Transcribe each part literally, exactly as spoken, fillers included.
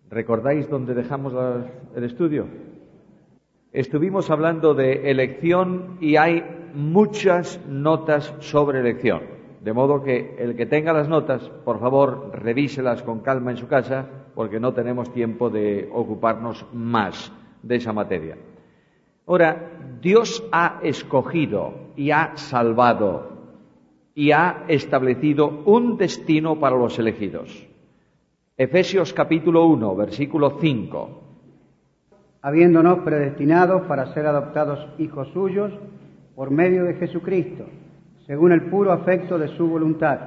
¿Recordáis dónde dejamos la, el estudio? Estuvimos hablando de elección y hay muchas notas sobre elección. De modo que el que tenga las notas, por favor, revíselas con calma en su casa, porque no tenemos tiempo de ocuparnos más de esa materia. Ahora, Dios ha escogido y ha salvado y ha establecido un destino para los elegidos. Efesios capítulo uno, versículo cinco. Habiéndonos predestinados para ser adoptados hijos suyos por medio de Jesucristo, según el puro afecto de su voluntad.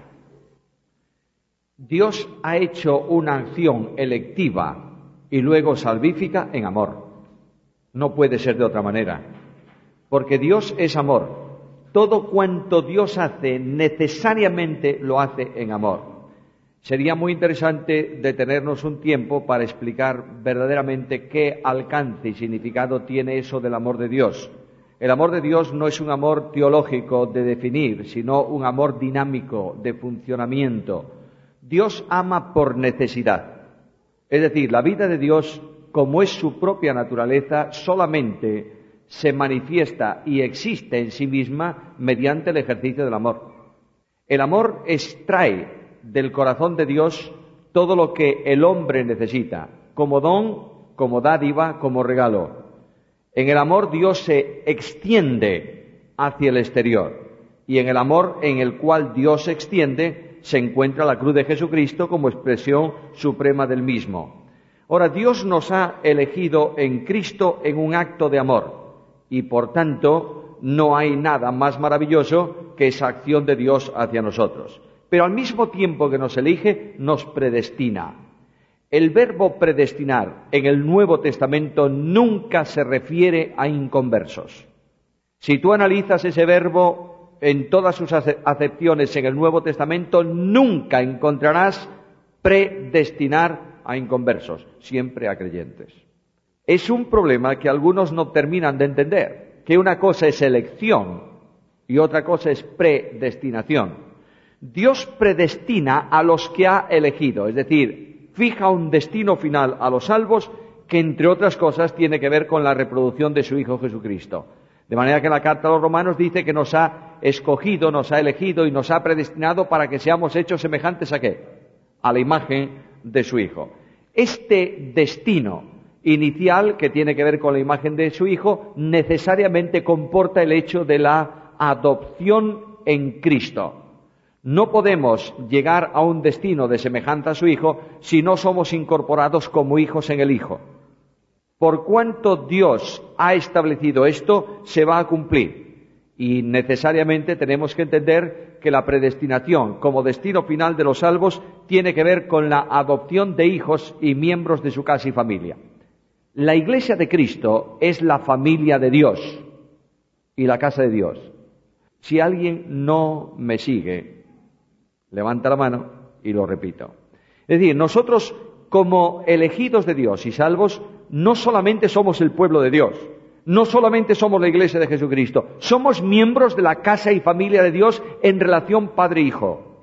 Dios ha hecho una acción electiva y luego salvífica en amor. No puede ser de otra manera, porque Dios es amor. Todo cuanto Dios hace necesariamente lo hace en amor. Sería muy interesante detenernos un tiempo para explicar verdaderamente qué alcance y significado tiene eso del amor de Dios. El amor de Dios no es un amor teológico de definir, sino un amor dinámico, de funcionamiento. Dios ama por necesidad. Es decir, la vida de Dios, como es su propia naturaleza, solamente se manifiesta y existe en sí misma mediante el ejercicio del amor. El amor extrae del corazón de Dios todo lo que el hombre necesita, como don, como dádiva, como regalo. En el amor Dios se extiende hacia el exterior, y en el amor en el cual Dios se extiende se encuentra la cruz de Jesucristo como expresión suprema del mismo. Ahora, Dios nos ha elegido en Cristo en un acto de amor, y por tanto no hay nada más maravilloso que esa acción de Dios hacia nosotros. Pero al mismo tiempo que nos elige, nos predestina. El verbo predestinar en el Nuevo Testamento nunca se refiere a inconversos. Si tú analizas ese verbo en todas sus acepciones en el Nuevo Testamento, nunca encontrarás predestinar a inconversos, siempre a creyentes. Es un problema que algunos no terminan de entender, que una cosa es elección y otra cosa es predestinación. Dios predestina a los que ha elegido, es decir, fija un destino final a los salvos que, entre otras cosas, tiene que ver con la reproducción de su Hijo Jesucristo. De manera que la carta a los Romanos dice que nos ha escogido, nos ha elegido y nos ha predestinado para que seamos hechos semejantes a ¿qué? A la imagen de su Hijo. Este destino inicial, que tiene que ver con la imagen de su Hijo, necesariamente comporta el hecho de la adopción en Cristo. No podemos llegar a un destino de semejanza a su Hijo si no somos incorporados como hijos en el Hijo. Por cuanto Dios ha establecido esto, se va a cumplir. Y necesariamente tenemos que entender que la predestinación como destino final de los salvos tiene que ver con la adopción de hijos y miembros de su casa y familia. La Iglesia de Cristo es la familia de Dios y la casa de Dios. Si alguien no me sigue, levanta la mano y lo repito. Es decir, nosotros como elegidos de Dios y salvos, no solamente somos el pueblo de Dios, no solamente somos la Iglesia de Jesucristo, somos miembros de la casa y familia de Dios en relación Padre-Hijo.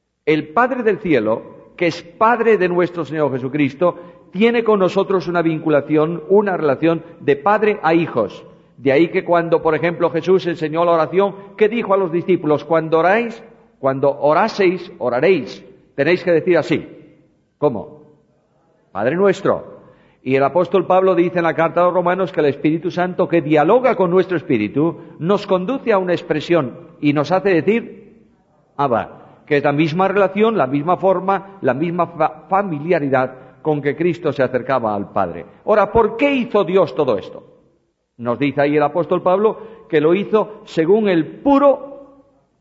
El Padre del cielo, que es Padre de nuestro Señor Jesucristo, tiene con nosotros una vinculación, una relación de padre a hijos. De ahí que cuando, por ejemplo, Jesús enseñó la oración, ¿qué dijo a los discípulos? Cuando oráis, cuando oraseis, oraréis, tenéis que decir así. ¿Cómo? Padre nuestro. Y el apóstol Pablo dice en la carta a los Romanos que el Espíritu Santo, que dialoga con nuestro espíritu, nos conduce a una expresión y nos hace decir Abba, que es la misma relación, la misma forma, la misma fa- familiaridad con que Cristo se acercaba al Padre. Ahora, ¿por qué hizo Dios todo esto? Nos dice ahí el apóstol Pablo que lo hizo según el puro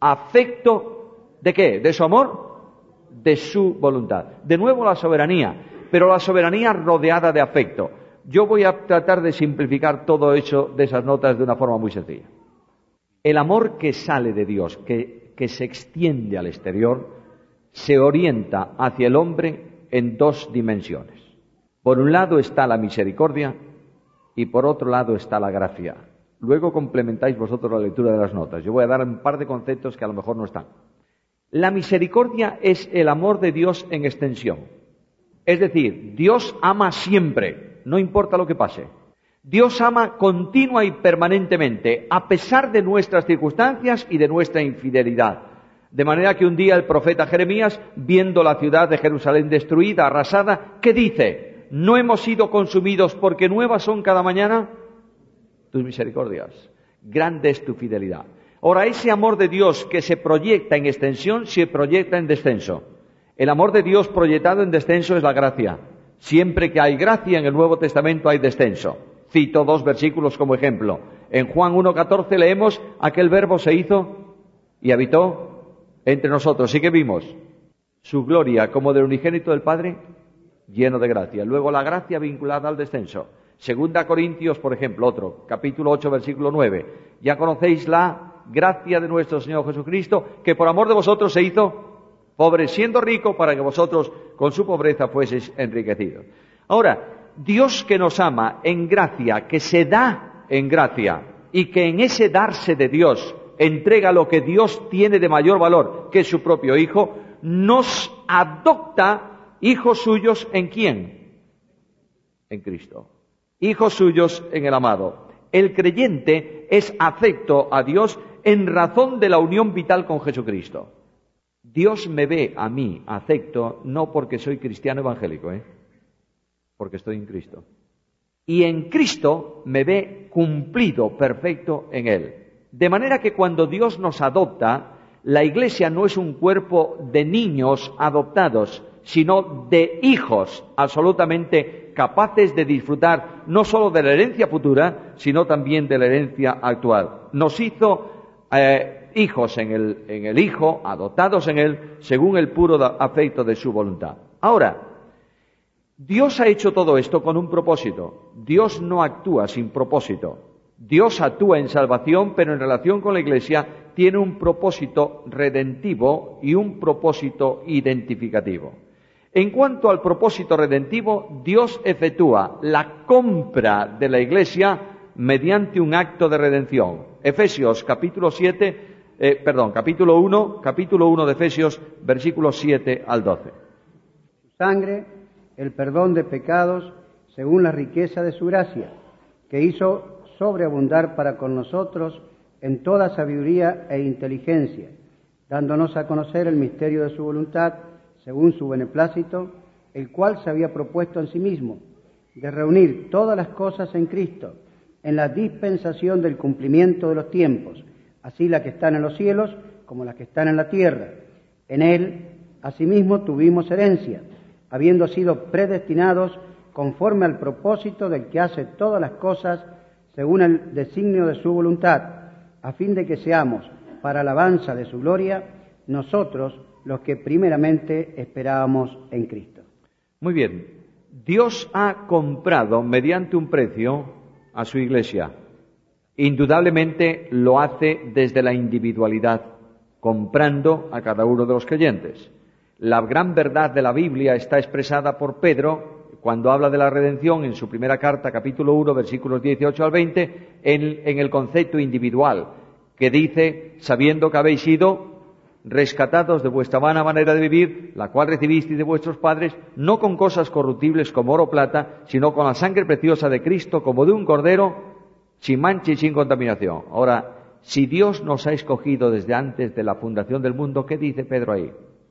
afecto ¿de qué? ¿De su amor? De su voluntad. De nuevo la soberanía, pero la soberanía rodeada de afecto. Yo voy a tratar de simplificar todo eso de esas notas de una forma muy sencilla. El amor que sale de Dios, que, que se extiende al exterior, se orienta hacia el hombre en dos dimensiones. Por un lado está la misericordia y por otro lado está la gracia. Luego complementáis vosotros la lectura de las notas. Yo voy a dar un par de conceptos que a lo mejor no están. La misericordia es el amor de Dios en extensión. Es decir, Dios ama siempre, no importa lo que pase. Dios ama continua y permanentemente, a pesar de nuestras circunstancias y de nuestra infidelidad. De manera que un día el profeta Jeremías, viendo la ciudad de Jerusalén destruida, arrasada, ¿qué dice? ¿No hemos sido consumidos porque nuevas son cada mañana tus misericordias? Grande es tu fidelidad. Ahora, ese amor de Dios que se proyecta en extensión, se proyecta en descenso. El amor de Dios proyectado en descenso es la gracia. Siempre que hay gracia en el Nuevo Testamento hay descenso. Cito dos versículos como ejemplo. En Juan uno catorce leemos, aquel verbo se hizo y habitó entre nosotros. ¿Y qué vimos? Su gloria como del unigénito del Padre, lleno de gracia. Luego la gracia vinculada al descenso. Segunda Corintios, por ejemplo, otro, capítulo ocho, versículo nueve. Ya conocéis la gracia de nuestro Señor Jesucristo, que por amor de vosotros se hizo pobre, siendo rico, para que vosotros con su pobreza fueseis enriquecidos. Ahora, Dios que nos ama en gracia, que se da en gracia, y que en ese darse de Dios entrega lo que Dios tiene de mayor valor, que es su propio Hijo, nos adopta hijos suyos ¿en quién? En Cristo. Hijos suyos en el amado. El creyente es afecto a Dios en razón de la unión vital con Jesucristo. Dios me ve a mí afecto no porque soy cristiano evangélico, ¿eh? porque estoy en Cristo. Y en Cristo me ve cumplido, perfecto en Él. De manera que cuando Dios nos adopta, la Iglesia no es un cuerpo de niños adoptados, sino de hijos absolutamente capaces de disfrutar no solo de la herencia futura, sino también de la herencia actual. Nos hizo eh, hijos en el, en el Hijo, adoptados en Él, según el puro afecto de su voluntad. Ahora, Dios ha hecho todo esto con un propósito. Dios no actúa sin propósito. Dios actúa en salvación, pero en relación con la Iglesia tiene un propósito redentivo y un propósito identificativo. En cuanto al propósito redentivo, Dios efectúa la compra de la Iglesia mediante un acto de redención. Efesios capítulo siete, eh, perdón, capítulo uno, capítulo uno de Efesios, versículos siete al doce. Su sangre, el perdón de pecados, según la riqueza de su gracia, que hizo sobreabundar para con nosotros en toda sabiduría e inteligencia, dándonos a conocer el misterio de su voluntad, según su beneplácito, el cual se había propuesto en sí mismo, de reunir todas las cosas en Cristo, en la dispensación del cumplimiento de los tiempos, así las que están en los cielos como las que están en la tierra. En Él, asimismo, tuvimos herencia, habiendo sido predestinados conforme al propósito del que hace todas las cosas según el designio de su voluntad, a fin de que seamos, para alabanza de su gloria, nosotros los que primeramente esperábamos en Cristo. Muy bien. Dios ha comprado mediante un precio a su Iglesia. Indudablemente lo hace desde la individualidad, comprando a cada uno de los creyentes. La gran verdad de la Biblia está expresada por Pedro cuando habla de la redención en su primera carta, capítulo uno, versículos dieciocho al veinte, en, en el concepto individual, que dice, sabiendo que habéis sido rescatados de vuestra vana manera de vivir, la cual recibisteis de vuestros padres, no con cosas corruptibles como oro o plata, sino con la sangre preciosa de Cristo, como de un cordero, sin mancha y sin contaminación. Ahora, si Dios nos ha escogido desde antes de la fundación del mundo, ¿qué dice Pedro ahí?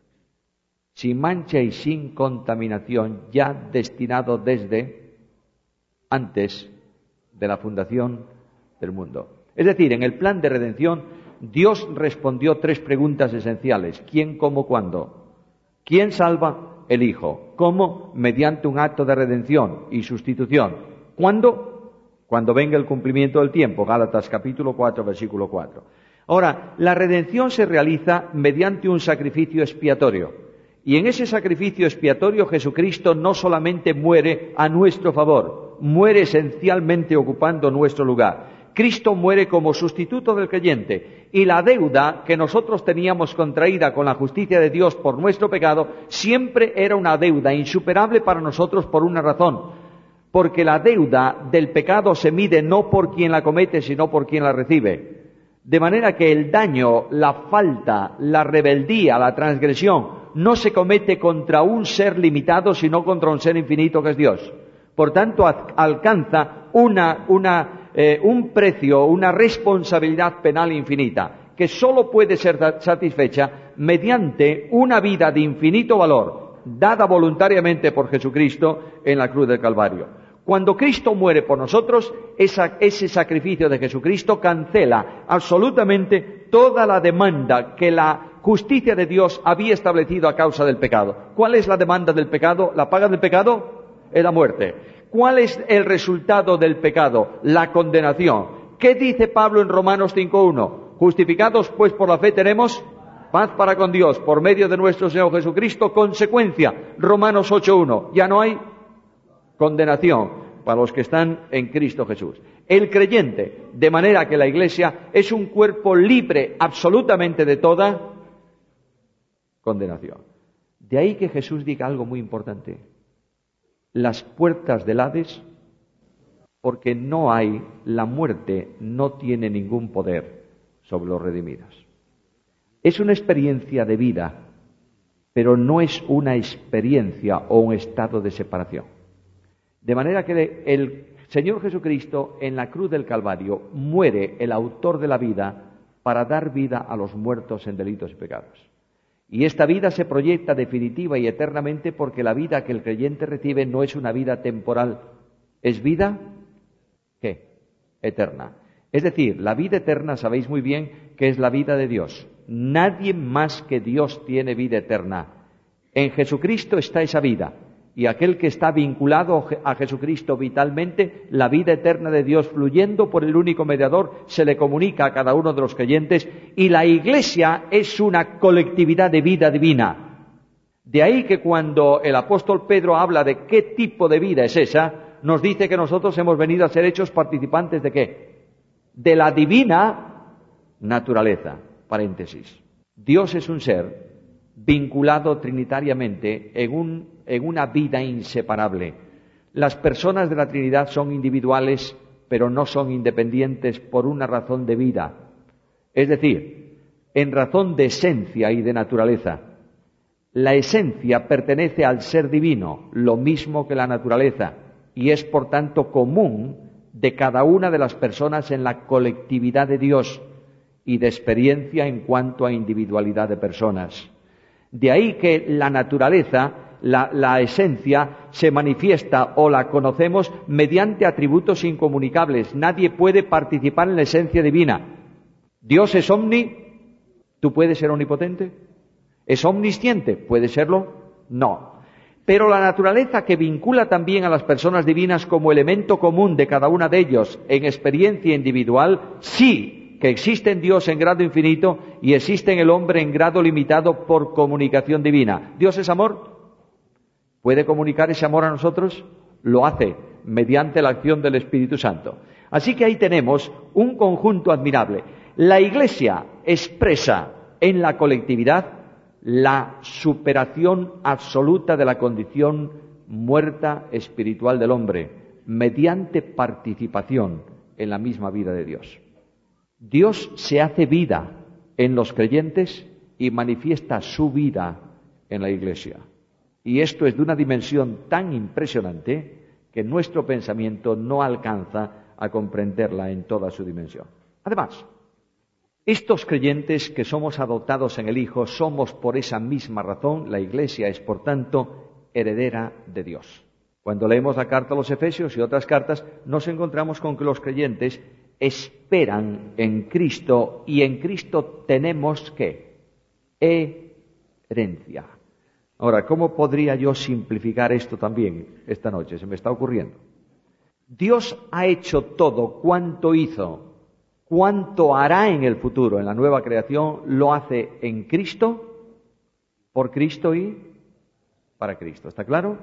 Sin mancha y sin contaminación, ya destinado desde antes de la fundación del mundo. Es decir, en el plan de redención, Dios respondió tres preguntas esenciales. ¿Quién, cómo, cuándo? ¿Quién salva? El Hijo. ¿Cómo? Mediante un acto de redención y sustitución. ¿Cuándo? Cuando venga el cumplimiento del tiempo. Gálatas capítulo cuatro, versículo cuatro. Ahora, la redención se realiza mediante un sacrificio expiatorio. Y en ese sacrificio expiatorio Jesucristo no solamente muere a nuestro favor, muere esencialmente ocupando nuestro lugar. Cristo muere como sustituto del creyente y la deuda que nosotros teníamos contraída con la justicia de Dios por nuestro pecado siempre era una deuda insuperable para nosotros por una razón, porque la deuda del pecado se mide no por quien la comete, sino por quien la recibe. De manera que el daño, la falta, la rebeldía, la transgresión no se comete contra un ser limitado, sino contra un ser infinito que es Dios. Por tanto, alcanza una, una, eh, un precio, una responsabilidad penal infinita, que sólo puede ser satisfecha mediante una vida de infinito valor, dada voluntariamente por Jesucristo en la cruz del Calvario. Cuando Cristo muere por nosotros, esa, ese sacrificio de Jesucristo cancela absolutamente toda la demanda que la justicia de Dios había establecido a causa del pecado. ¿Cuál es la demanda del pecado? ¿La paga del pecado? Es la muerte. ¿Cuál es el resultado del pecado? La condenación. ¿Qué dice Pablo en Romanos cinco uno? Justificados pues por la fe tenemos paz para con Dios por medio de nuestro Señor Jesucristo. Consecuencia, Romanos ocho uno. Ya no hay condenación para los que están en Cristo Jesús. El creyente, de manera que la Iglesia es un cuerpo libre absolutamente de toda condenación. De ahí que Jesús diga algo muy importante. Las puertas del Hades, porque no hay, la muerte no tiene ningún poder sobre los redimidos. Es una experiencia de vida, pero no es una experiencia o un estado de separación. De manera que el Señor Jesucristo en la cruz del Calvario muere el autor de la vida para dar vida a los muertos en delitos y pecados. Y esta vida se proyecta definitiva y eternamente porque la vida que el creyente recibe no es una vida temporal, es vida, ¿qué? Eterna. Es decir, la vida eterna sabéis muy bien que es la vida de Dios. Nadie más que Dios tiene vida eterna. En Jesucristo está esa vida. Y aquel que está vinculado a Jesucristo vitalmente, la vida eterna de Dios fluyendo por el único mediador, se le comunica a cada uno de los creyentes, y la Iglesia es una colectividad de vida divina. De ahí que cuando el apóstol Pedro habla de qué tipo de vida es esa, nos dice que nosotros hemos venido a ser hechos participantes ¿de qué? De la divina naturaleza. Paréntesis. Dios es un ser vinculado trinitariamente en, un, en una vida inseparable. Las personas de la Trinidad son individuales, pero no son independientes por una razón de vida. Es decir, en razón de esencia y de naturaleza. La esencia pertenece al ser divino, lo mismo que la naturaleza, y es por tanto común de cada una de las personas en la colectividad de Dios y de experiencia en cuanto a individualidad de personas. De ahí que la naturaleza, la, la esencia, se manifiesta o la conocemos mediante atributos incomunicables. Nadie puede participar en la esencia divina. Dios es omni, ¿tú puedes ser omnipotente? ¿Es omnisciente? ¿Puede serlo? No. Pero la naturaleza que vincula también a las personas divinas como elemento común de cada una de ellos en experiencia individual, sí, que existe en Dios en grado infinito y existe en el hombre en grado limitado por comunicación divina. ¿Dios es amor? ¿Puede comunicar ese amor a nosotros? Lo hace mediante la acción del Espíritu Santo. Así que ahí tenemos un conjunto admirable. La Iglesia expresa en la colectividad la superación absoluta de la condición muerta espiritual del hombre mediante participación en la misma vida de Dios. Dios se hace vida en los creyentes y manifiesta su vida en la Iglesia. Y esto es de una dimensión tan impresionante que nuestro pensamiento no alcanza a comprenderla en toda su dimensión. Además, estos creyentes que somos adoptados en el Hijo somos por esa misma razón, la Iglesia es por tanto heredera de Dios. Cuando leemos la carta a los Efesios y otras cartas, nos encontramos con que los creyentes esperan en Cristo y en Cristo tenemos ¿qué? Herencia. Ahora, ¿cómo podría yo simplificar esto también esta noche? Se me está ocurriendo. Dios ha hecho todo cuanto hizo, cuanto hará en el futuro, en la nueva creación, lo hace en Cristo, por Cristo y para Cristo. ¿Está claro?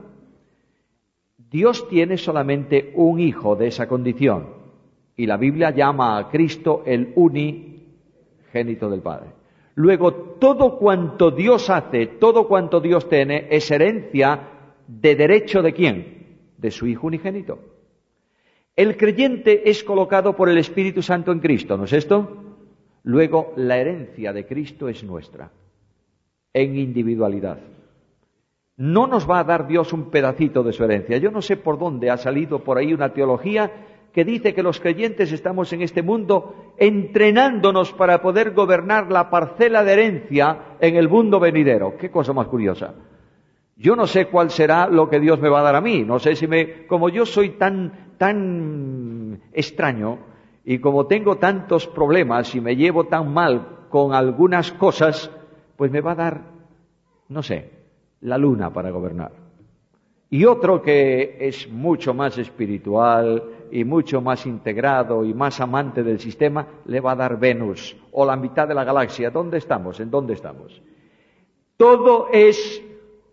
Dios tiene solamente un hijo de esa condición. Y la Biblia llama a Cristo el unigénito del Padre. Luego, todo cuanto Dios hace, todo cuanto Dios tiene, es herencia de derecho de quién? De su Hijo unigénito. El creyente es colocado por el Espíritu Santo en Cristo, ¿no es esto? Luego, la herencia de Cristo es nuestra. en individualidad. No nos va a dar Dios un pedacito de su herencia. Yo no sé por dónde ha salido por ahí una teología que dice que los creyentes estamos en este mundo entrenándonos para poder gobernar la parcela de herencia en el mundo venidero. Qué cosa más curiosa. Yo no sé cuál será lo que Dios me va a dar a mí. No sé si me... Como yo soy tan, tan extraño y como tengo tantos problemas y me llevo tan mal con algunas cosas, pues me va a dar, no sé, la luna para gobernar. Y otro que es mucho más espiritual y mucho más integrado y más amante del sistema, le va a dar Venus o la mitad de la galaxia. ¿Dónde estamos? ¿En dónde estamos? Todo es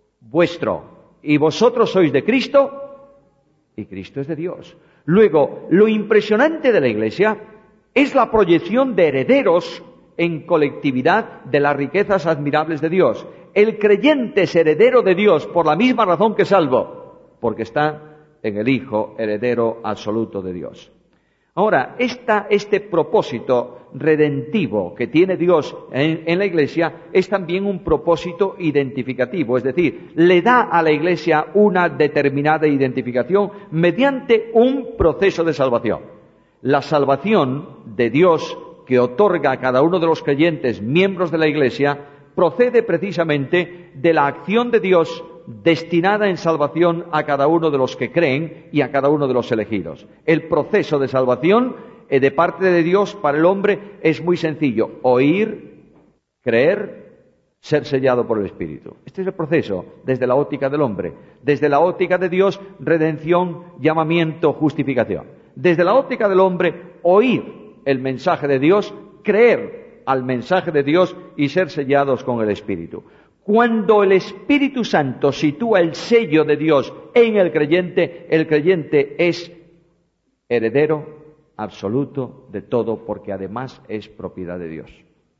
vuestro y vosotros sois de Cristo y Cristo es de Dios. Luego, lo impresionante de la Iglesia es la proyección de herederos en colectividad de las riquezas admirables de Dios. El creyente es heredero de Dios por la misma razón que salvo, porque está en el Hijo, heredero absoluto de Dios. Ahora, esta, este propósito redentivo que tiene Dios en, en la Iglesia es también un propósito identificativo, es decir, le da a la Iglesia una determinada identificación mediante un proceso de salvación. La salvación de Dios que otorga a cada uno de los creyentes, miembros de la Iglesia, procede precisamente de la acción de Dios destinada en salvación a cada uno de los que creen y a cada uno de los elegidos. El proceso de salvación eh, de parte de Dios para el hombre es muy sencillo: oír, creer, ser sellado por el Espíritu. Este es el proceso desde la óptica del hombre. Desde la óptica de Dios, redención, llamamiento, justificación. Desde la óptica del hombre, oír el mensaje de Dios, creer al mensaje de Dios y ser sellados con el Espíritu. Cuando el Espíritu Santo sitúa el sello de Dios en el creyente, el creyente es heredero absoluto de todo, porque además es propiedad de Dios.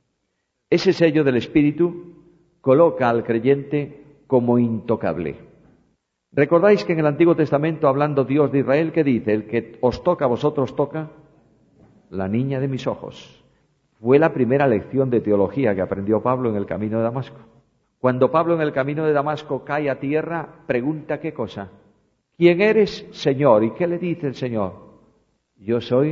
Ese sello del Espíritu coloca al creyente como intocable. ¿Recordáis que en el Antiguo Testamento, hablando Dios de Israel, qué dice? El que os toca a vosotros toca la niña de mis ojos. Fue la primera lección de teología que aprendió Pablo en el camino de Damasco. Cuando Pablo en el camino de Damasco cae a tierra, pregunta qué cosa. ¿Quién eres, Señor? ¿Y qué le dice el Señor? Yo soy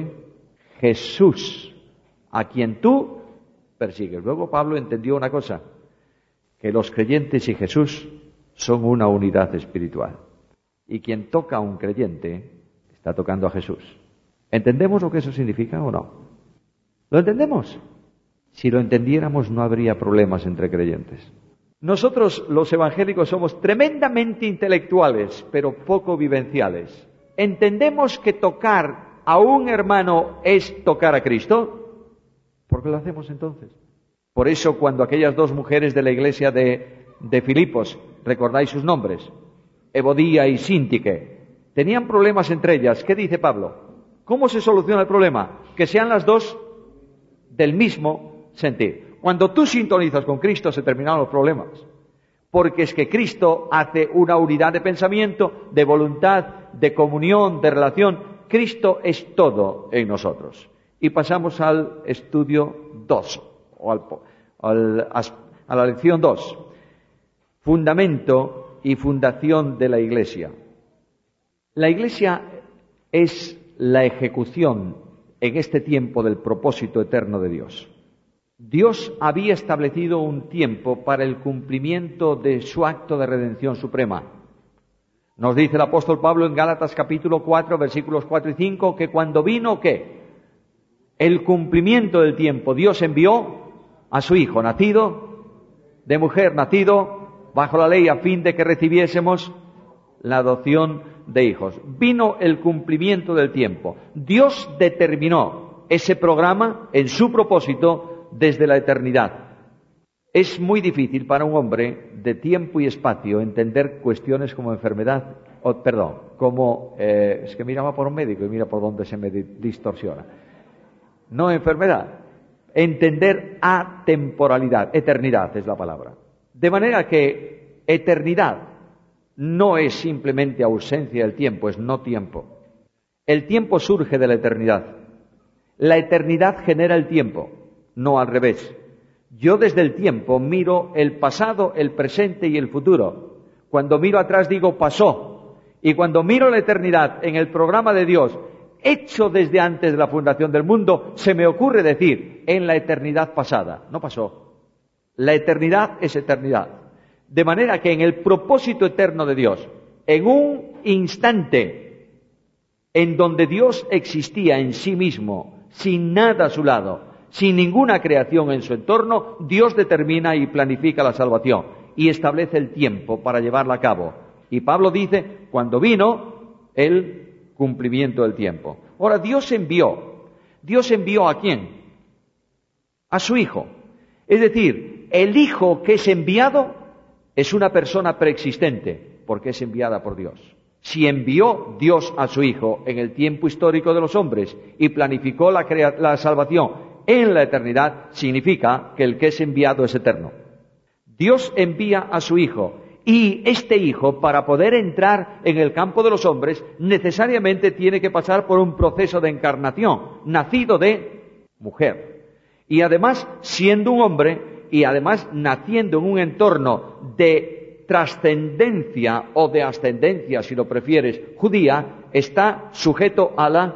Jesús, a quien tú persigues. Luego Pablo entendió una cosa, que los creyentes y Jesús son una unidad espiritual. Y quien toca a un creyente está tocando a Jesús. ¿Entendemos lo que eso significa o no? ¿Lo entendemos? Si lo entendiéramos, no habría problemas entre creyentes. Nosotros, los evangélicos, somos tremendamente intelectuales, pero poco vivenciales. ¿Entendemos que tocar a un hermano es tocar a Cristo? ¿Por qué lo hacemos entonces? Por eso, cuando aquellas dos mujeres de la iglesia de, de Filipos, ¿recordáis sus nombres? Evodía y Síntique, tenían problemas entre ellas. ¿Qué dice Pablo? ¿Cómo se soluciona el problema? Que sean las dos del mismo sentir. Cuando tú sintonizas con Cristo, se terminaron los problemas. Porque es que Cristo hace una unidad de pensamiento, de voluntad, de comunión, de relación. Cristo es todo en nosotros. Y pasamos al estudio dos, o al, al, a la lección dos. Fundamento y fundación de la Iglesia. La Iglesia es la ejecución en este tiempo del propósito eterno de Dios. Dios había establecido un tiempo para el cumplimiento de su acto de redención suprema. Nos dice el apóstol Pablo en Gálatas capítulo cuatro, versículos cuatro y cinco, que cuando vino, ¿qué? El cumplimiento del tiempo, Dios envió a su Hijo, nacido de mujer, nacido bajo la ley, a fin de que recibiésemos la adopción de hijos. Vino el cumplimiento del tiempo. Dios determinó ese programa en su propósito desde la eternidad. Es muy difícil para un hombre de tiempo y espacio entender cuestiones como enfermedad, o perdón, como, eh, es que miraba por un médico y mira por dónde se me distorsiona. No enfermedad, entender atemporalidad, eternidad es la palabra. De manera que eternidad no es simplemente ausencia del tiempo, es no tiempo. El tiempo surge de la eternidad. La eternidad genera el tiempo, no al revés. Yo desde el tiempo miro el pasado, el presente y el futuro. Cuando miro atrás digo pasó. Y cuando miro la eternidad en el programa de Dios, hecho desde antes de la fundación del mundo, se me ocurre decir, en la eternidad pasada. No pasó. La eternidad es eternidad. De manera que en el propósito eterno de Dios, en un instante en donde Dios existía en sí mismo, sin nada a su lado, sin ninguna creación en su entorno, Dios determina y planifica la salvación y establece el tiempo para llevarla a cabo. Y Pablo dice, cuando vino el cumplimiento del tiempo. Ahora, Dios envió. ¿Dios envió a quién? A su Hijo. Es decir, el Hijo que es enviado es una persona preexistente, porque es enviada por Dios. Si envió Dios a su Hijo en el tiempo histórico de los hombres y planificó la, crea- la salvación en la eternidad, significa que el que es enviado es eterno. Dios envía a su Hijo, y este Hijo, para poder entrar en el campo de los hombres, necesariamente tiene que pasar por un proceso de encarnación, nacido de mujer. Y además, siendo un hombre, y además naciendo en un entorno de trascendencia o de ascendencia, si lo prefieres, judía, está sujeto a la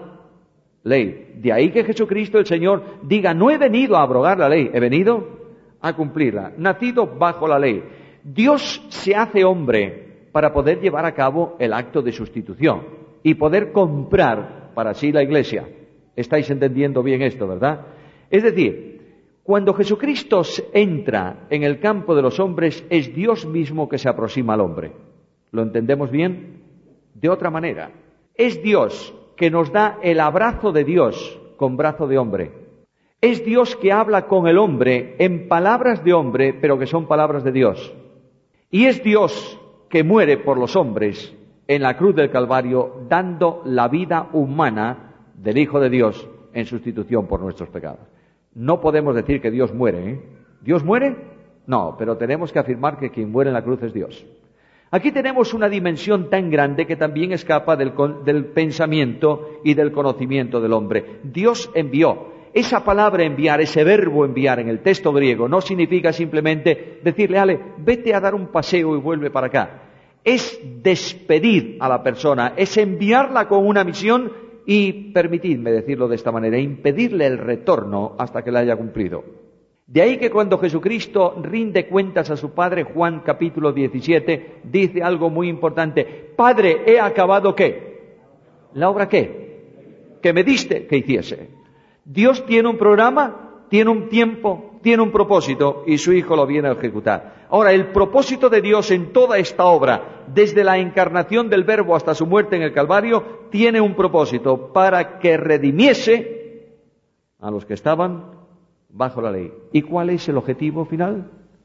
ley. De ahí que Jesucristo el Señor diga, no he venido a abrogar la ley, he venido a cumplirla, nacido bajo la ley. Dios se hace hombre para poder llevar a cabo el acto de sustitución y poder comprar para sí la Iglesia. ¿Estáis entendiendo bien esto, verdad? Es decir, cuando Jesucristo entra en el campo de los hombres, es Dios mismo que se aproxima al hombre. ¿Lo entendemos bien? De otra manera, es Dios que nos da el abrazo de Dios con brazo de hombre. Es Dios que habla con el hombre en palabras de hombre, pero que son palabras de Dios. Y es Dios que muere por los hombres en la cruz del Calvario, dando la vida humana del Hijo de Dios en sustitución por nuestros pecados. No podemos decir que Dios muere, ¿eh? ¿Dios muere? No, pero tenemos que afirmar que quien muere en la cruz es Dios. Aquí tenemos una dimensión tan grande que también escapa del, del pensamiento y del conocimiento del hombre. Dios envió. Esa palabra enviar, ese verbo enviar en el texto griego, no significa simplemente decirle, Ale, vete a dar un paseo y vuelve para acá. Es despedir a la persona, es enviarla con una misión y, permitidme decirlo de esta manera, impedirle el retorno hasta que la haya cumplido. De ahí que cuando Jesucristo rinde cuentas a su Padre, Juan capítulo diecisiete, dice algo muy importante. Padre, he acabado ¿qué? ¿La obra qué? Que me diste que hiciese. Dios tiene un programa, tiene un tiempo, tiene un propósito y su Hijo lo viene a ejecutar. Ahora, el propósito de Dios en toda esta obra, desde la encarnación del Verbo hasta su muerte en el Calvario, tiene un propósito para que redimiese a los que estaban bajo la ley. ¿Y cuál es el objetivo final?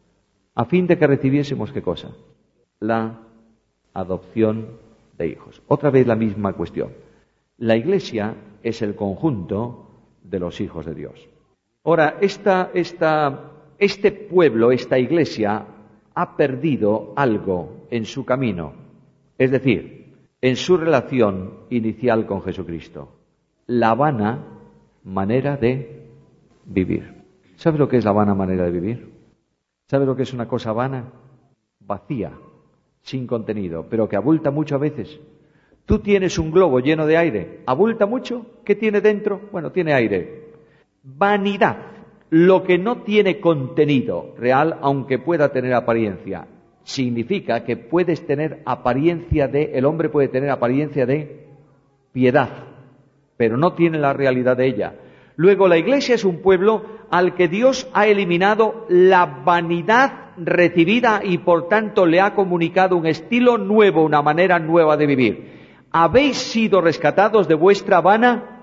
A fin de que recibiésemos ¿qué cosa? La adopción de hijos. Otra vez la misma cuestión. La Iglesia es el conjunto de los hijos de Dios. Ahora, esta, esta, este pueblo, esta Iglesia, ha perdido algo en su camino, es decir, en su relación inicial con Jesucristo. La vana manera de vivir. ¿Sabe lo que es la vana manera de vivir? ¿Sabe lo que es una cosa vana? Vacía, sin contenido, pero que abulta mucho a veces. Tú tienes un globo lleno de aire, ¿abulta mucho? ¿Qué tiene dentro? Bueno, tiene aire. Vanidad, lo que no tiene contenido real, aunque pueda tener apariencia, significa que puedes tener apariencia de, el hombre puede tener apariencia de piedad, pero no tiene la realidad de ella. Luego, la Iglesia es un pueblo al que Dios ha eliminado la vanidad recibida y por tanto le ha comunicado un estilo nuevo, una manera nueva de vivir. Habéis sido rescatados de vuestra vana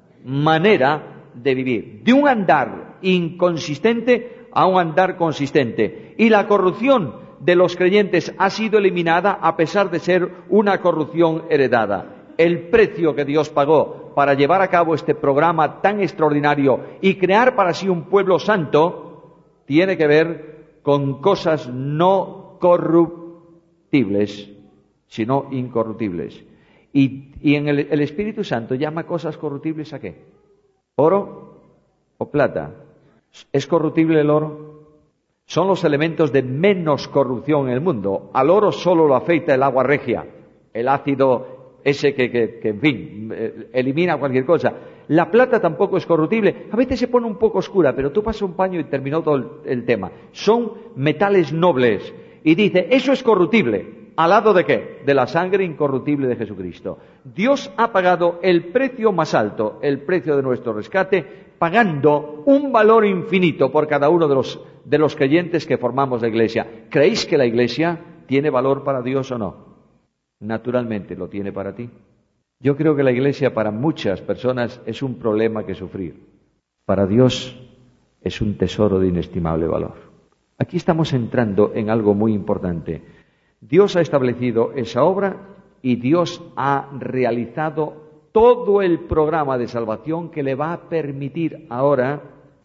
manera de vivir, de un andar inconsistente a un andar consistente. Y la corrupción de los creyentes ha sido eliminada a pesar de ser una corrupción heredada. El precio que Dios pagó para llevar a cabo este programa tan extraordinario y crear para sí un pueblo santo tiene que ver con cosas no corruptibles, sino incorruptibles. Y, y en el, el Espíritu Santo llama cosas corruptibles ¿a qué? ¿Oro o plata? ¿Es corruptible el oro? Son los elementos de menos corrupción en el mundo. Al oro solo lo afeita el agua regia, el ácido ese que, que, que en fin, elimina cualquier cosa. La plata tampoco es corruptible. A veces se pone un poco oscura, pero tú pasas un paño y terminó todo el, el tema. Son metales nobles. Y dice, eso es corruptible. ¿Al lado de qué? De la sangre incorruptible de Jesucristo. Dios ha pagado el precio más alto, el precio de nuestro rescate, pagando un valor infinito por cada uno de los, de los creyentes que formamos la Iglesia. ¿Creéis que la Iglesia tiene valor para Dios o no? Naturalmente lo tiene para ti. Yo creo que la Iglesia para muchas personas es un problema que sufrir. Para Dios es un tesoro de inestimable valor. Aquí estamos entrando en algo muy importante. Dios ha establecido esa obra y Dios ha realizado todo el programa de salvación que le va a permitir ahora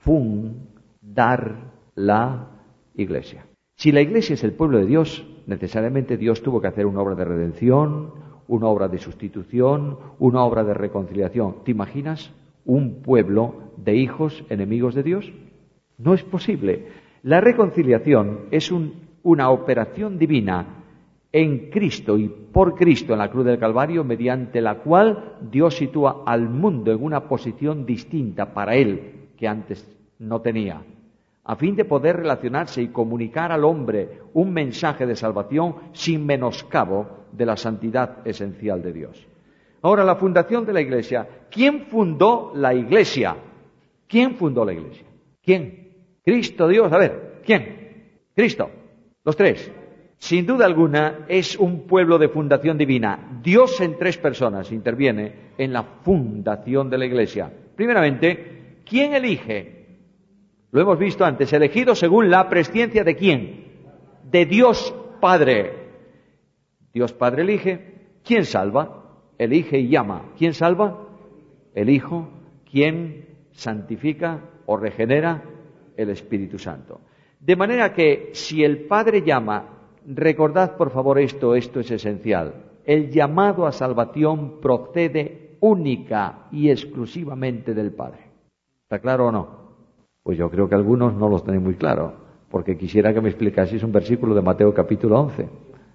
fundar la Iglesia. Si la Iglesia es el pueblo de Dios, necesariamente Dios tuvo que hacer una obra de redención, una obra de sustitución, una obra de reconciliación. ¿Te imaginas un pueblo de hijos enemigos de Dios? No es posible. La reconciliación es un, una operación divina en Cristo y por Cristo en la cruz del Calvario, mediante la cual Dios sitúa al mundo en una posición distinta para él que antes no tenía, a fin de poder relacionarse y comunicar al hombre un mensaje de salvación sin menoscabo de la santidad esencial de Dios. Ahora, la fundación de la Iglesia. ¿Quién fundó la Iglesia? ¿Quién fundó la Iglesia? ¿Quién? Cristo, Dios. A ver, ¿quién? Cristo. Los tres. Sin duda alguna, es un pueblo de fundación divina. Dios en tres personas interviene en la fundación de la Iglesia. Primeramente, ¿quién elige? Lo hemos visto antes, elegido según la presciencia de ¿quién? De Dios Padre. Dios Padre elige. ¿Quién salva? Elige y llama. ¿Quién salva? El Hijo. ¿Quién santifica o regenera? El Espíritu Santo. De manera que si el Padre llama, recordad por favor esto, esto es esencial. El llamado a salvación procede única y exclusivamente del Padre. ¿Está claro o no? Pues yo creo que algunos no los tenéis muy claro, porque quisiera que me explicaseis un versículo de Mateo capítulo once,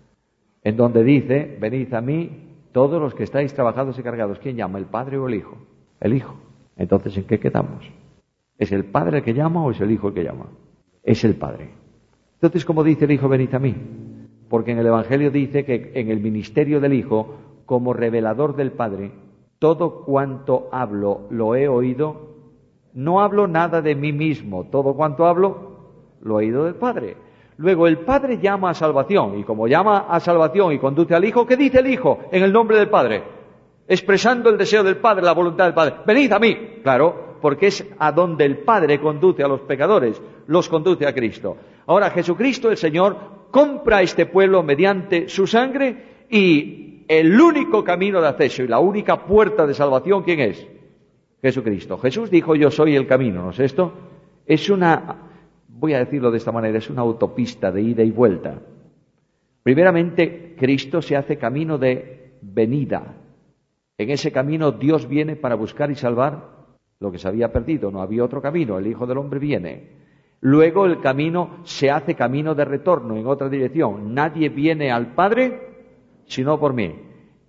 en donde dice, venid a mí todos los que estáis trabajados y cargados. ¿Quién llama? ¿El Padre o el Hijo? El Hijo. Entonces, ¿en qué quedamos? ¿Es el Padre el que llama o es el Hijo el que llama? Es el Padre. Entonces, ¿cómo dice el Hijo, venid a mí? Porque en el Evangelio dice que en el ministerio del Hijo, como revelador del Padre, todo cuanto hablo lo he oído. No hablo nada de mí mismo, todo cuanto hablo lo he oído del Padre. Luego el Padre llama a salvación, y como llama a salvación y conduce al Hijo, ¿qué dice el Hijo en el nombre del Padre? Expresando el deseo del Padre, la voluntad del Padre. Venid a mí, claro, porque es a donde el Padre conduce a los pecadores, los conduce a Cristo. Ahora Jesucristo el Señor compra a este pueblo mediante su sangre, y el único camino de acceso y la única puerta de salvación, ¿quién es? Jesucristo. Jesús dijo, yo soy el camino, ¿no es esto? Es una, voy a decirlo de esta manera, es una autopista de ida y vuelta. Primeramente, Cristo se hace camino de venida. En ese camino Dios viene para buscar y salvar lo que se había perdido. No había otro camino, el Hijo del Hombre viene. Luego el camino se hace camino de retorno en otra dirección. Nadie viene al Padre sino por mí.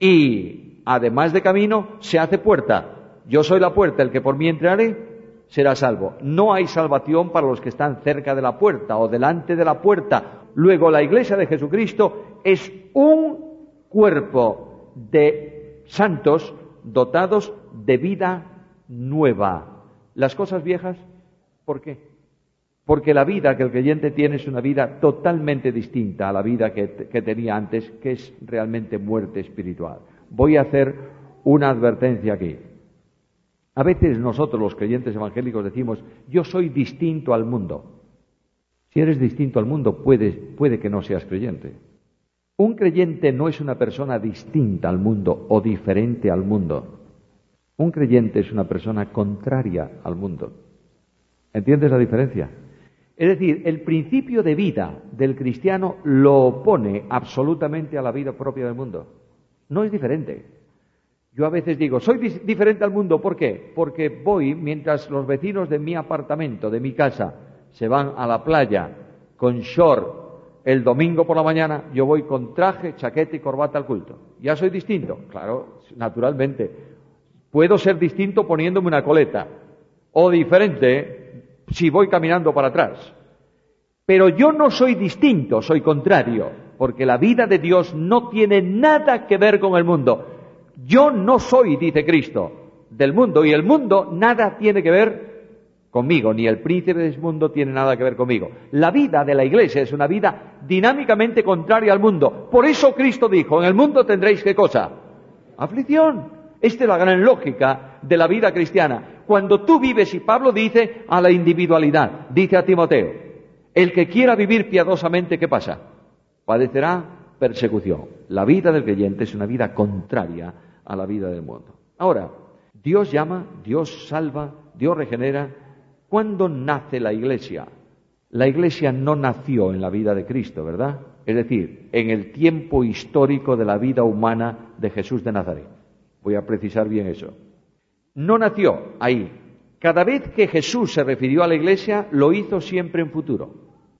Y además de camino, se hace puerta. Yo soy la puerta, el que por mí entrare será salvo. No hay salvación para los que están cerca de la puerta o delante de la puerta. Luego la Iglesia de Jesucristo es un cuerpo de santos dotados de vida nueva. Las cosas viejas, ¿por qué? Porque la vida que el creyente tiene es una vida totalmente distinta a la vida que, que tenía antes, que es realmente muerte espiritual. Voy a hacer una advertencia aquí. A veces nosotros los creyentes evangélicos decimos, yo soy distinto al mundo. Si eres distinto al mundo, puede, puede que no seas creyente. Un creyente no es una persona distinta al mundo o diferente al mundo. Un creyente es una persona contraria al mundo. ¿Entiendes la diferencia? Es decir, el principio de vida del cristiano lo opone absolutamente a la vida propia del mundo. No es diferente. Yo a veces digo, soy dis- diferente al mundo, ¿por qué? Porque voy, mientras los vecinos de mi apartamento, de mi casa, se van a la playa con short el domingo por la mañana, yo voy con traje, chaqueta y corbata al culto. ¿Ya soy distinto? Claro, naturalmente. Puedo ser distinto poniéndome una coleta, o diferente si voy caminando para atrás. Pero yo no soy distinto, soy contrario, porque la vida de Dios no tiene nada que ver con el mundo. Yo no soy, dice Cristo, del mundo, y el mundo nada tiene que ver conmigo, ni el príncipe del mundo tiene nada que ver conmigo. La vida de la Iglesia es una vida dinámicamente contraria al mundo. Por eso Cristo dijo, en el mundo tendréis ¿qué cosa? Aflicción. Esta es la gran lógica de la vida cristiana. Cuando tú vives, y Pablo dice a la individualidad, dice a Timoteo, el que quiera vivir piadosamente, ¿qué pasa? Padecerá persecución. La vida del creyente es una vida contraria a la vida del mundo. Ahora, Dios llama, Dios salva, Dios regenera. ¿Cuándo nace la Iglesia? La Iglesia no nació en la vida de Cristo, ¿verdad? Es decir, en el tiempo histórico de la vida humana de Jesús de Nazaret. Voy a precisar bien eso. No nació ahí. Cada vez que Jesús se refirió a la Iglesia, lo hizo siempre en futuro.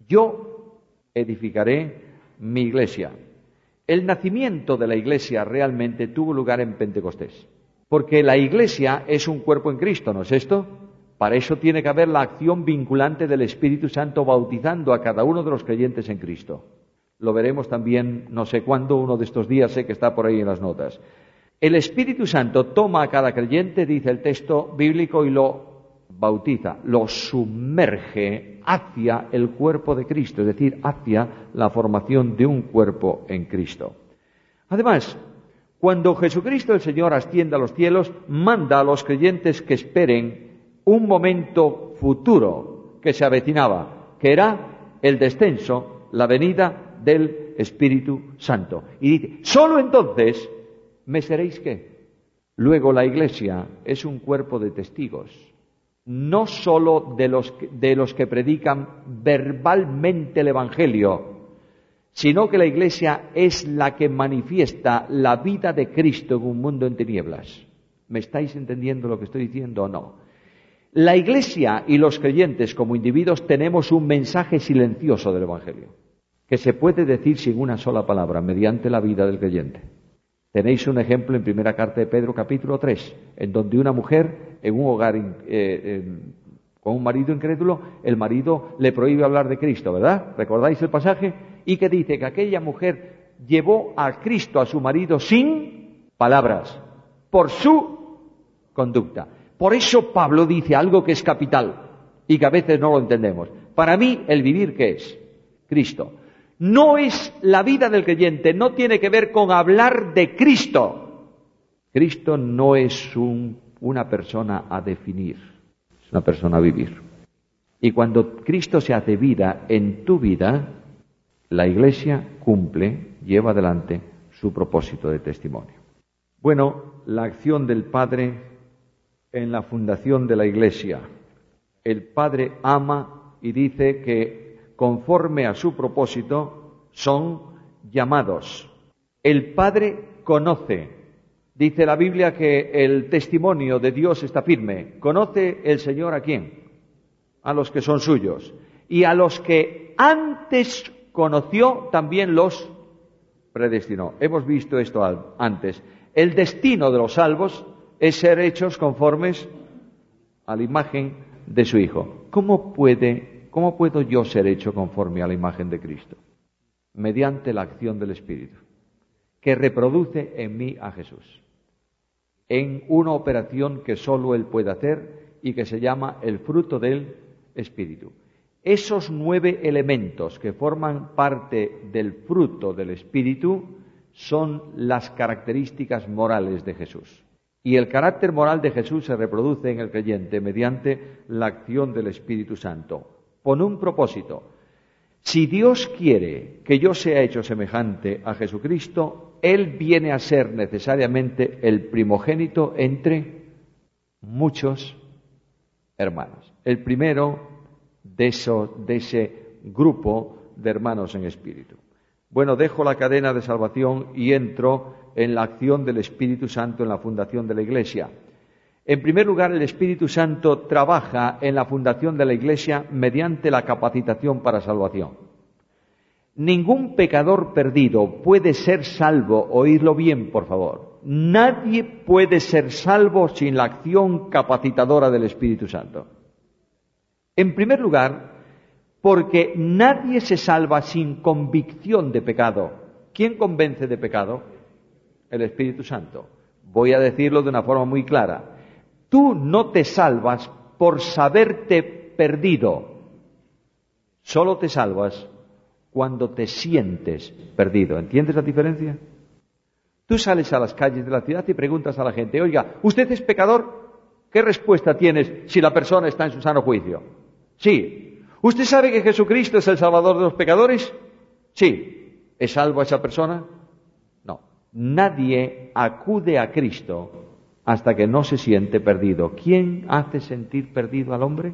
Yo edificaré mi Iglesia. El nacimiento de la Iglesia realmente tuvo lugar en Pentecostés. Porque la Iglesia es un cuerpo en Cristo, ¿no es esto? Para eso tiene que haber la acción vinculante del Espíritu Santo bautizando a cada uno de los creyentes en Cristo. Lo veremos también, no sé cuándo, uno de estos días, sé que está por ahí en las notas. El Espíritu Santo toma a cada creyente, dice el texto bíblico, y lo bautiza, lo sumerge hacia el cuerpo de Cristo, es decir, hacia la formación de un cuerpo en Cristo. Además, cuando Jesucristo el Señor asciende a los cielos, manda a los creyentes que esperen un momento futuro que se avecinaba, que era el descenso, la venida del Espíritu Santo. Y dice, solo entonces me seréis ¿qué? Luego la Iglesia es un cuerpo de testigos, no solo de los, de los que predican verbalmente el Evangelio, sino que la Iglesia es la que manifiesta la vida de Cristo en un mundo en tinieblas. ¿Me estáis entendiendo lo que estoy diciendo o no? La Iglesia y los creyentes como individuos tenemos un mensaje silencioso del Evangelio, que se puede decir sin una sola palabra, mediante la vida del creyente. Tenéis un ejemplo en primera carta de Pedro, capítulo tres, en donde una mujer en un hogar eh, eh, con un marido incrédulo, el marido le prohíbe hablar de Cristo, ¿verdad? ¿Recordáis el pasaje? Y que dice que aquella mujer llevó a Cristo a su marido sin palabras, por su conducta. Por eso Pablo dice algo que es capital y que a veces no lo entendemos. Para mí, el vivir, ¿qué es? Cristo. No es la vida del creyente, no tiene que ver con hablar de Cristo. Cristo no es un, una persona a definir, es una persona a vivir. Y cuando Cristo se hace vida en tu vida, la Iglesia cumple, lleva adelante su propósito de testimonio. Bueno, la acción del Padre en la fundación de la Iglesia. El Padre ama y dice que conforme a su propósito son llamados. El Padre conoce. Dice la Biblia que el testimonio de Dios está firme. ¿Conoce el Señor a quién? A los que son suyos. Y a los que antes conoció también los predestinó. Hemos visto esto antes. El destino de los salvos es ser hechos conformes a la imagen de su Hijo. ¿Cómo puede, cómo puedo yo ser hecho conforme a la imagen de Cristo? Mediante la acción del Espíritu, que reproduce en mí a Jesús, en una operación que solo Él puede hacer y que se llama el fruto del Espíritu. Esos nueve elementos que forman parte del fruto del Espíritu son las características morales de Jesús. Y el carácter moral de Jesús se reproduce en el creyente mediante la acción del Espíritu Santo, con un propósito. Si Dios quiere que yo sea hecho semejante a Jesucristo, Él viene a ser necesariamente el primogénito entre muchos hermanos. El primero de, eso, de ese grupo de hermanos en espíritu. Bueno, dejo la cadena de salvación y entro en la acción del Espíritu Santo en la fundación de la Iglesia. En primer lugar, el Espíritu Santo trabaja en la fundación de la Iglesia mediante la capacitación para salvación. Ningún pecador perdido puede ser salvo, oídlo bien, por favor. Nadie puede ser salvo sin la acción capacitadora del Espíritu Santo. En primer lugar, porque nadie se salva sin convicción de pecado. ¿Quién convence de pecado? El Espíritu Santo. Voy a decirlo de una forma muy clara. Tú no te salvas por saberte perdido. Solo te salvas cuando te sientes perdido. ¿Entiendes la diferencia? Tú sales a las calles de la ciudad y preguntas a la gente, oiga, ¿usted es pecador? ¿Qué respuesta tienes si la persona está en su sano juicio? Sí. ¿Usted sabe que Jesucristo es el Salvador de los pecadores? Sí. ¿Es salvo esa persona? No. Nadie acude a Cristo hasta que no se siente perdido. ¿Quién hace sentir perdido al hombre?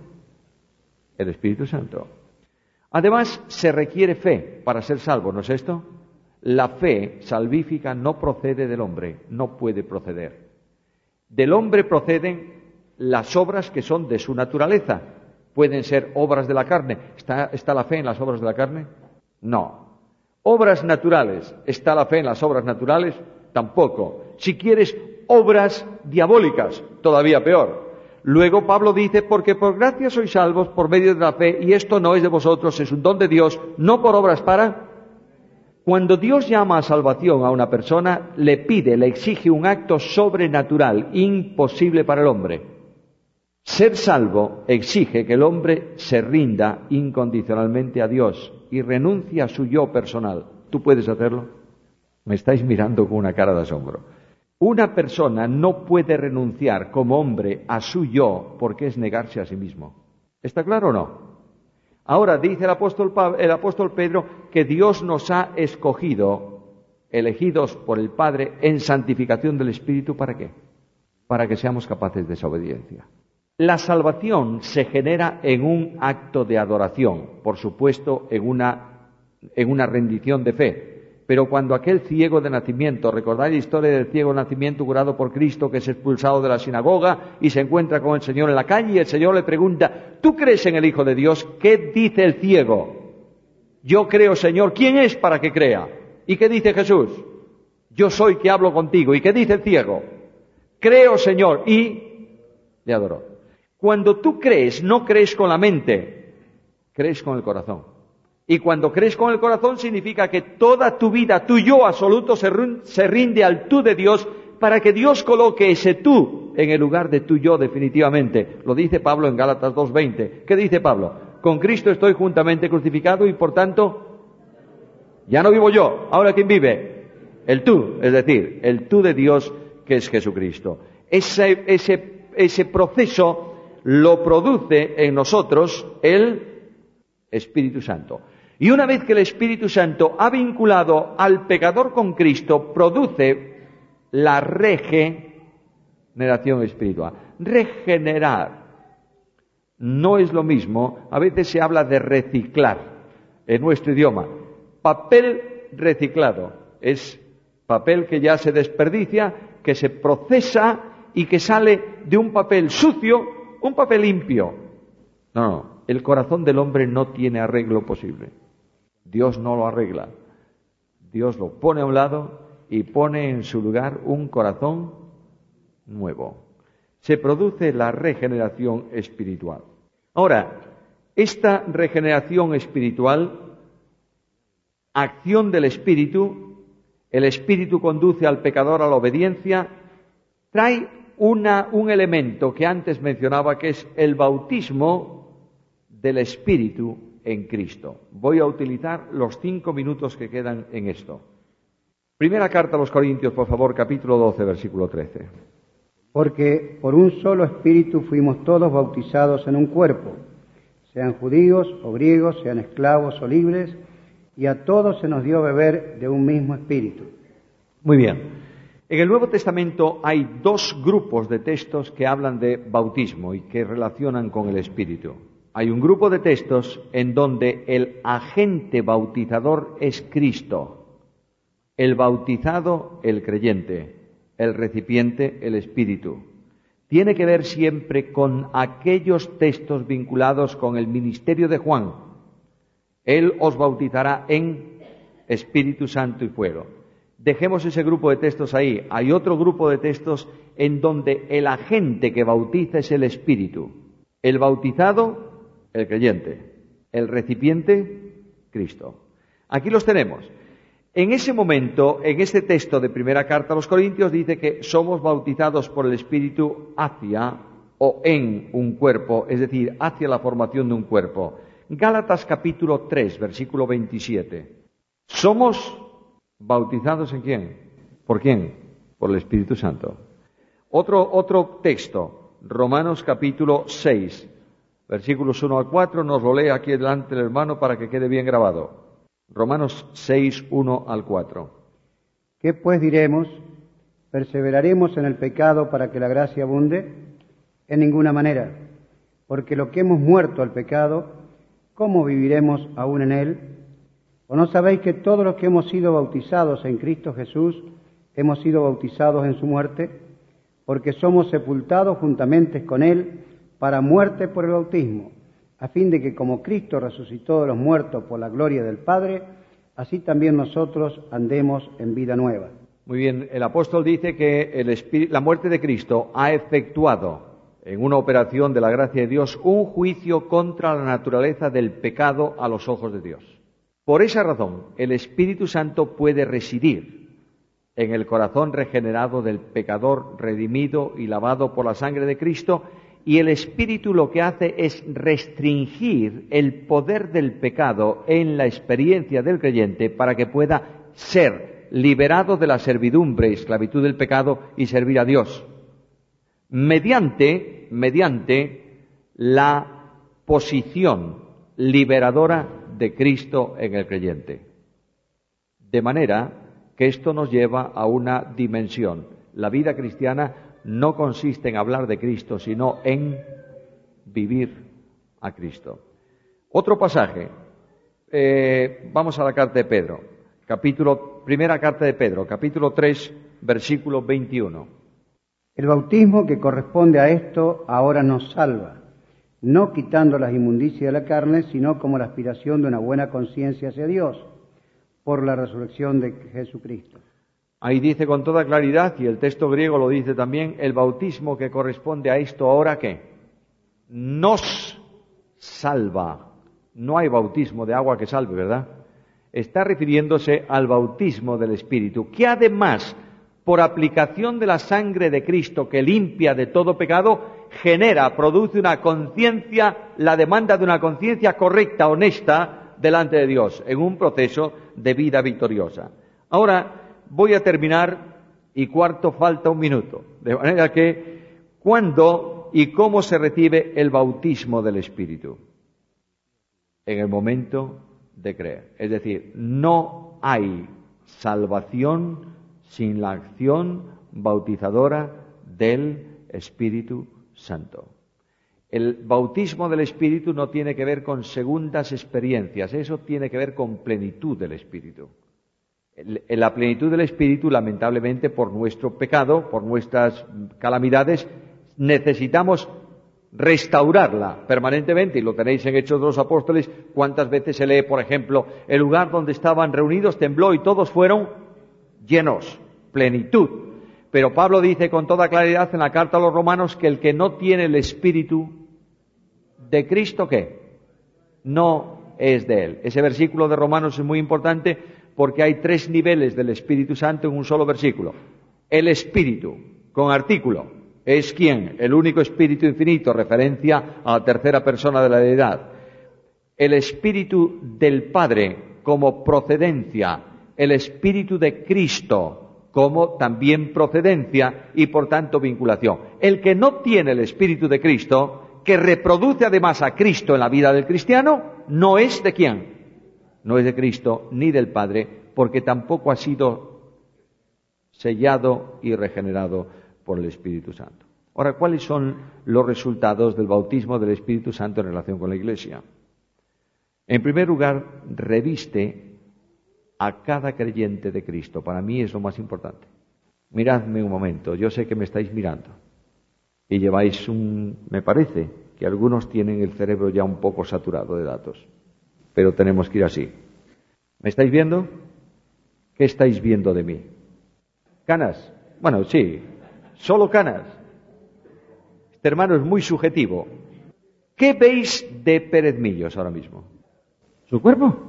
El Espíritu Santo. Además, se requiere fe para ser salvo, ¿no es esto? La fe salvífica no procede del hombre, no puede proceder. Del hombre proceden las obras que son de su naturaleza. Pueden ser obras de la carne. ¿Está, está la fe en las obras de la carne? No. Obras naturales. ¿Está la fe en las obras naturales? Tampoco. Si quieres obras diabólicas, todavía peor. Luego Pablo dice, porque por gracia sois salvos por medio de la fe, y esto no es de vosotros, es un don de Dios, no por obras para... Cuando Dios llama a salvación a una persona, le pide, le exige un acto sobrenatural, imposible para el hombre. Ser salvo exige que el hombre se rinda incondicionalmente a Dios y renuncie a su yo personal. ¿Tú puedes hacerlo? Me estáis mirando con una cara de asombro. Una persona no puede renunciar como hombre a su yo porque es negarse a sí mismo. ¿Está claro o no? Ahora dice el apóstol, Pablo, el apóstol Pedro que Dios nos ha escogido, elegidos por el Padre en santificación del Espíritu, ¿para qué? Para que seamos capaces de esa obediencia. La salvación se genera en un acto de adoración, por supuesto en una, en una rendición de fe. Pero cuando aquel ciego de nacimiento, recordáis la historia del ciego de nacimiento curado por Cristo, que es expulsado de la sinagoga y se encuentra con el Señor en la calle, y el Señor le pregunta, ¿tú crees en el Hijo de Dios? ¿Qué dice el ciego? Yo creo, Señor. ¿Quién es para que crea? ¿Y qué dice Jesús? Yo soy que hablo contigo. ¿Y qué dice el ciego? Creo, Señor. Y le adoró. Cuando tú crees, no crees con la mente, crees con el corazón. Y cuando crees con el corazón significa que toda tu vida, tu yo absoluto, se rinde al tú de Dios para que Dios coloque ese tú en el lugar de tu yo definitivamente. Lo dice Pablo en Gálatas dos veinte. ¿Qué dice Pablo? Con Cristo estoy juntamente crucificado y por tanto ya no vivo yo. ¿Ahora quién vive? El tú, es decir, el tú de Dios que es Jesucristo. Ese, ese, ese proceso lo produce en nosotros el Espíritu Santo. Y una vez que el Espíritu Santo ha vinculado al pecador con Cristo, produce la regeneración espiritual. Regenerar no es lo mismo, a veces se habla de reciclar en nuestro idioma. Papel reciclado es papel que ya se desperdicia, que se procesa y que sale de un papel sucio, un papel limpio. No, no, el corazón del hombre no tiene arreglo posible. Dios no lo arregla. Dios lo pone a un lado y pone en su lugar un corazón nuevo. Se produce la regeneración espiritual. Ahora, esta regeneración espiritual, acción del Espíritu, el Espíritu conduce al pecador a la obediencia, trae una, un elemento que antes mencionaba, que es el bautismo del Espíritu en Cristo. Voy a utilizar los cinco minutos que quedan en esto. Primera carta a los Corintios, por favor, capítulo doce, versículo trece. Porque por un solo Espíritu fuimos todos bautizados en un cuerpo, sean judíos o griegos, sean esclavos o libres, y a todos se nos dio beber de un mismo Espíritu. Muy bien. En el Nuevo Testamento hay dos grupos de textos que hablan de bautismo y que relacionan con el Espíritu. Hay un grupo de textos en donde el agente bautizador es Cristo, el bautizado el creyente, el recipiente el Espíritu. Tiene que ver siempre con aquellos textos vinculados con el ministerio de Juan, Él os bautizará en Espíritu Santo y fuego. Dejemos ese grupo de textos ahí. Hay otro grupo de textos en donde el agente que bautiza es el Espíritu. El bautizado, el creyente. El recipiente, Cristo. Aquí los tenemos. En ese momento, en este texto de primera carta a los Corintios, dice que somos bautizados por el Espíritu hacia o en un cuerpo, es decir, hacia la formación de un cuerpo. Gálatas capítulo tres, versículo veintisiete. Somos bautizados ¿en quién? ¿Por quién? Por el Espíritu Santo. Otro, otro texto, Romanos capítulo seis, versículos uno al cuatro, nos lo lee aquí delante del hermano para que quede bien grabado. Romanos seis, uno al cuatro. ¿Qué pues diremos? ¿Perseveraremos en el pecado para que la gracia abunde? En ninguna manera, porque lo que hemos muerto al pecado, ¿cómo viviremos aún en él? ¿O no sabéis que todos los que hemos sido bautizados en Cristo Jesús, hemos sido bautizados en su muerte? Porque somos sepultados juntamente con él para muerte por el bautismo, a fin de que como Cristo resucitó de los muertos por la gloria del Padre, así también nosotros andemos en vida nueva. Muy bien, el apóstol dice que el Espíritu, la muerte de Cristo ha efectuado en una operación de la gracia de Dios un juicio contra la naturaleza del pecado a los ojos de Dios. Por esa razón, el Espíritu Santo puede residir en el corazón regenerado del pecador redimido y lavado por la sangre de Cristo, y el Espíritu lo que hace es restringir el poder del pecado en la experiencia del creyente para que pueda ser liberado de la servidumbre y esclavitud del pecado y servir a Dios, mediante, mediante la posición liberadora de Cristo en el creyente. De manera que esto nos lleva a una dimensión. La vida cristiana no consiste en hablar de Cristo, sino en vivir a Cristo. Otro pasaje. Eh, vamos a la carta de Pedro. Capítulo, primera carta de Pedro, capítulo tres, versículo veintiuno. El bautismo que corresponde a esto ahora nos salva, no quitando las inmundicias de la carne, sino como la aspiración de una buena conciencia hacia Dios, por la resurrección de Jesucristo. Ahí dice con toda claridad, y el texto griego lo dice también, el bautismo que corresponde a esto ahora, ¿qué? Nos salva. No hay bautismo de agua que salve, ¿verdad? Está refiriéndose al bautismo del Espíritu, que además, por aplicación de la sangre de Cristo que limpia de todo pecado, genera, produce una conciencia, la demanda de una conciencia correcta, honesta, delante de Dios, en un proceso de vida victoriosa. Ahora, voy a terminar, y cuarto, falta un minuto. De manera que, ¿cuándo y cómo se recibe el bautismo del Espíritu? En el momento de creer. Es decir, no hay salvación sin la acción bautizadora del Espíritu Santo. El bautismo del Espíritu no tiene que ver con segundas experiencias, eso tiene que ver con plenitud del Espíritu. En la plenitud del Espíritu, lamentablemente, por nuestro pecado, por nuestras calamidades, necesitamos restaurarla permanentemente, y lo tenéis en Hechos de los Apóstoles. ¿Cuántas veces se lee, por ejemplo, el lugar donde estaban reunidos tembló y todos fueron llenos? Plenitud. Pero Pablo dice con toda claridad en la carta a los Romanos que el que no tiene el Espíritu de Cristo, ¿qué? No es de él. Ese versículo de Romanos es muy importante porque hay tres niveles del Espíritu Santo en un solo versículo. El Espíritu, con artículo, es ¿quién? El único Espíritu infinito, referencia a la tercera persona de la deidad. El Espíritu del Padre como procedencia, el Espíritu de Cristo como también procedencia y por tanto vinculación. El que no tiene el Espíritu de Cristo, que reproduce además a Cristo en la vida del cristiano, no es de quién. No es de Cristo ni del Padre, porque tampoco ha sido sellado y regenerado por el Espíritu Santo. Ahora, ¿cuáles son los resultados del bautismo del Espíritu Santo en relación con la Iglesia? En primer lugar, reviste a cada creyente de Cristo. Para mí es lo más importante. Miradme un momento, yo sé que me estáis mirando y lleváis un... me parece que algunos tienen el cerebro ya un poco saturado de datos. pero tenemos que ir así. ¿Me estáis viendo? ¿Qué estáis viendo de mí? ¿Canas? Bueno, sí, solo canas. Este hermano es muy subjetivo. ¿Qué veis de Pérez Millos ahora mismo? ¿Su cuerpo?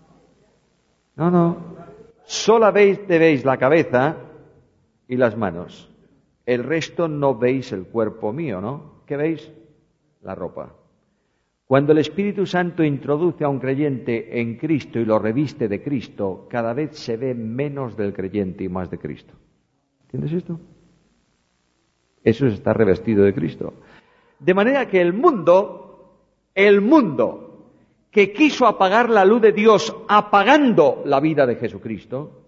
No, no. Solo veis, te veis la cabeza y las manos. El resto no veis el cuerpo mío, ¿no? ¿Qué veis? La ropa. Cuando el Espíritu Santo introduce a un creyente en Cristo y lo reviste de Cristo, cada vez se ve menos del creyente y más de Cristo. ¿Entiendes esto? Eso es estar revestido de Cristo. De manera que el mundo, el mundo que quiso apagar la luz de Dios apagando la vida de Jesucristo,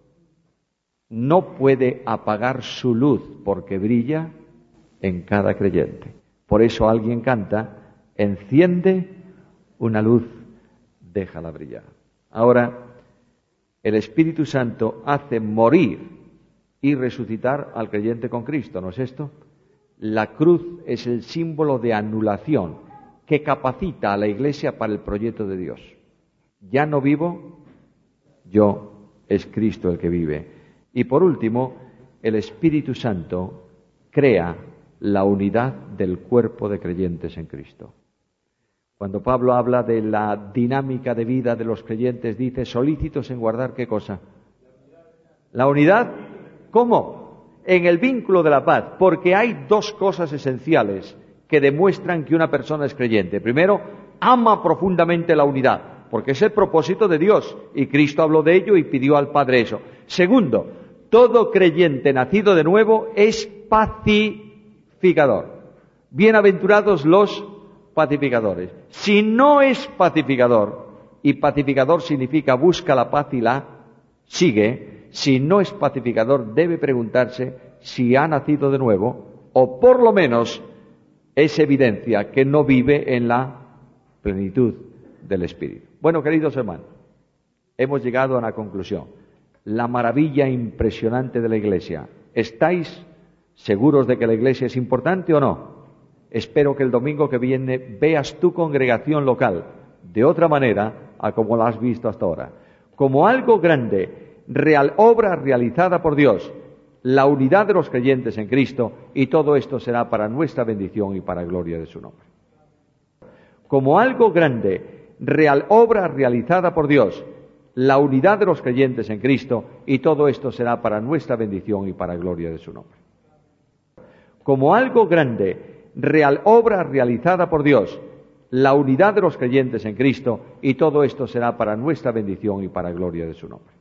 no puede apagar su luz porque brilla en cada creyente. Por eso alguien canta: enciende una luz, déjala brillar. Ahora, el Espíritu Santo hace morir y resucitar al creyente con Cristo, ¿no es esto? La cruz es el símbolo de anulación que capacita a la Iglesia para el proyecto de Dios. Ya no vivo yo, es Cristo el que vive. Y por último, el Espíritu Santo crea la unidad del cuerpo de creyentes en Cristo. Cuando Pablo habla de la dinámica de vida de los creyentes, dice: solícitos en guardar, ¿qué cosa? La unidad. ¿Cómo? En el vínculo de la paz, porque hay dos cosas esenciales que demuestran que una persona es creyente. Primero, ama profundamente la unidad, porque es el propósito de Dios, y Cristo habló de ello y pidió al Padre eso. Segundo, todo creyente nacido de nuevo es pacificador. Bienaventurados los pacificadores. Si no es pacificador, y pacificador significa busca la paz y la sigue, si no es pacificador debe preguntarse si ha nacido de nuevo, o por lo menos es evidencia que no vive en la plenitud del Espíritu. Bueno, queridos hermanos, hemos llegado a una conclusión. La maravilla impresionante de la Iglesia. ¿Estáis seguros de que la Iglesia es importante o no? Espero que el domingo que viene veas tu congregación local de otra manera a como la has visto hasta ahora. Como algo grande, real obra realizada por Dios, la unidad de los creyentes en Cristo, y todo esto será para nuestra bendición y para gloria de su nombre. Como algo grande, real obra realizada por Dios, la unidad de los creyentes en Cristo, y todo esto será para nuestra bendición y para gloria de su nombre. Como algo grande, real obra realizada por Dios, la unidad de los creyentes en Cristo, y todo esto será para nuestra bendición y para gloria de su nombre.